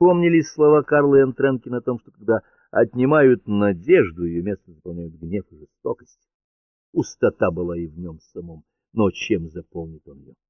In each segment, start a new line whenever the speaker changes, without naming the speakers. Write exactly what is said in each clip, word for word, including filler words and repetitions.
Помнились слова Карла Энн Тренкина о том, что когда отнимают надежду, ее место заполняют гнев и жестокость. Пустота была и в нем самом, но чем заполнит он ее?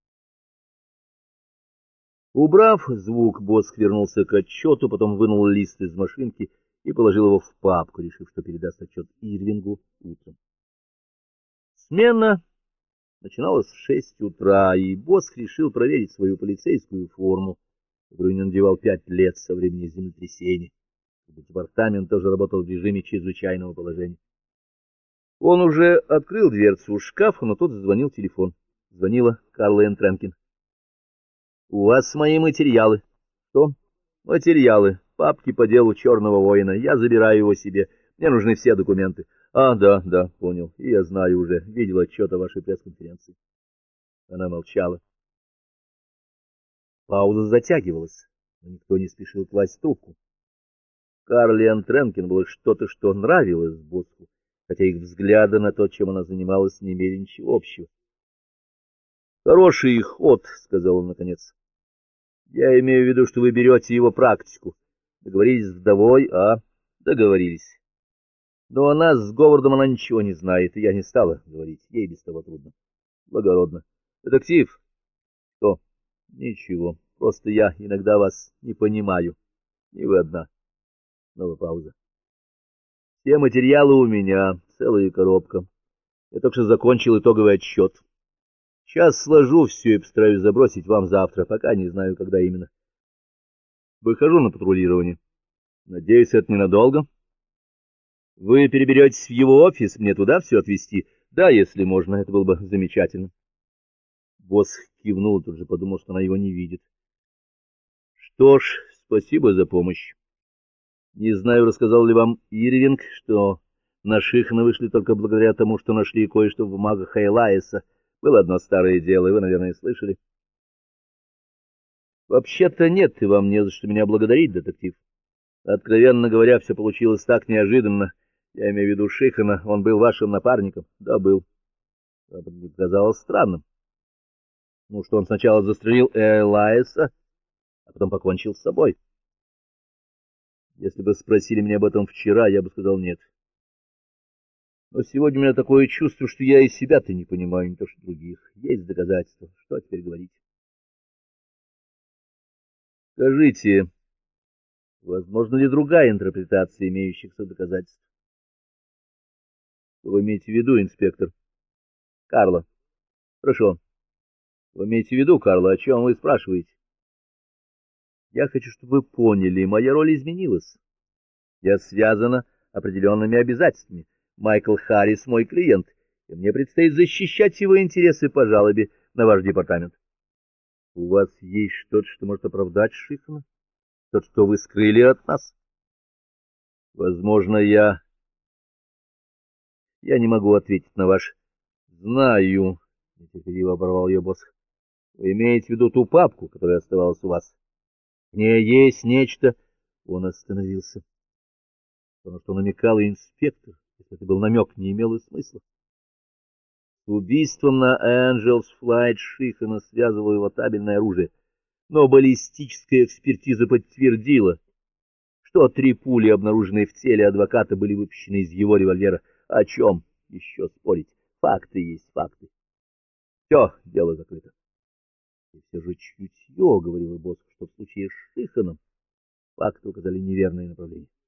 Убрав звук, Босх вернулся к отчету, потом вынул лист из машинки и положил его в папку, решив, что передаст отчет Ирвингу утром. Смена начиналась в шесть утра, и Босх решил проверить свою полицейскую форму, которую не надевал пять лет со времени землетрясения, когда департамент тоже работал в режиме чрезвычайного положения. Он уже открыл дверцу шкафа, но тут зазвонил телефон. Звонила Карла Энн Тренкин. — У вас мои материалы. — Что? — Материалы. Папки по делу Черного воина. Я забираю его себе. Мне нужны все документы. — А, да, да, понял. И я знаю уже. Видел отчет о вашей пресс-конференции. Она молчала. Пауза затягивалась, но никто не спешил класть трубку. Карле Энн Тренкин было что-то, что нравилось Босху, хотя их взгляды на то, чем она занималась, не имели ничего общего. — Хороший ход, — сказал он наконец. — Я имею в виду, что вы берете его практику. Договорились с вдовой, а? Договорились. Но о нас с Говардом она ничего не знает, и я не стала говорить. Ей без того трудно. Благородно. Детектив? Что? Ничего. Просто я иногда вас не понимаю. Не вы одна. Снова пауза. Все материалы у меня, целая коробка. Я только что закончил итоговый отчет. Сейчас сложу все и постараюсь забросить вам завтра, пока не знаю, когда именно. Выхожу на патрулирование. Надеюсь, это ненадолго. Вы переберетесь в его офис, мне туда все отвезти? Да, если можно, это было бы замечательно. Босх кивнул и тут же подумал, что она его не видит. Что ж, спасибо за помощь. Не знаю, рассказал ли вам Ирвинг, что на Шихана вышли только благодаря тому, что нашли кое-что в бумагах Элайса. Было одно старое дело, и вы, наверное, слышали. Вообще-то нет, и вам не за что меня благодарить, детектив. Откровенно говоря, все получилось так неожиданно. Я имею в виду Шихана, он был вашим напарником. Да, был. Это мне казалось странным. Ну, что он сначала застрелил Элайса, а потом покончил с собой. Если бы спросили меня об этом вчера, я бы сказал нет. Но сегодня у меня такое чувство, что я и себя-то не понимаю, не то что других. Есть доказательства. Что теперь говорить? Скажите, возможно ли другая интерпретация имеющихся доказательств? Что вы имеете в виду, инспектор? Карла. Хорошо. Вы имеете в виду, Карла, о чем вы спрашиваете? Я хочу, чтобы вы поняли, моя роль изменилась. Я связана определенными обязательствами. Майкл Харрис мой клиент, и мне предстоит защищать его интересы по жалобе на ваш департамент. У вас есть что-то, что может оправдать Шихана? То, что вы скрыли от нас? Возможно, я... Я не могу ответить на ваш... Знаю, — нетерпеливо оборвал ее босс. Вы имеете в виду ту папку, которая оставалась у вас? В ней есть нечто... Он остановился. Потому что намекал и инспектор, если это был намек, не имело смысла. С убийством на Angels Flight Шихана связывало его табельное оружие, но баллистическая экспертиза подтвердила, что три пули, обнаруженные в теле адвоката, были выпущены из его револьвера. О чем еще спорить? Факты есть факты. Все, дело закрыто. И все же чутье, — говорила босс, — что в случае с Шиханом факты указали неверное направление.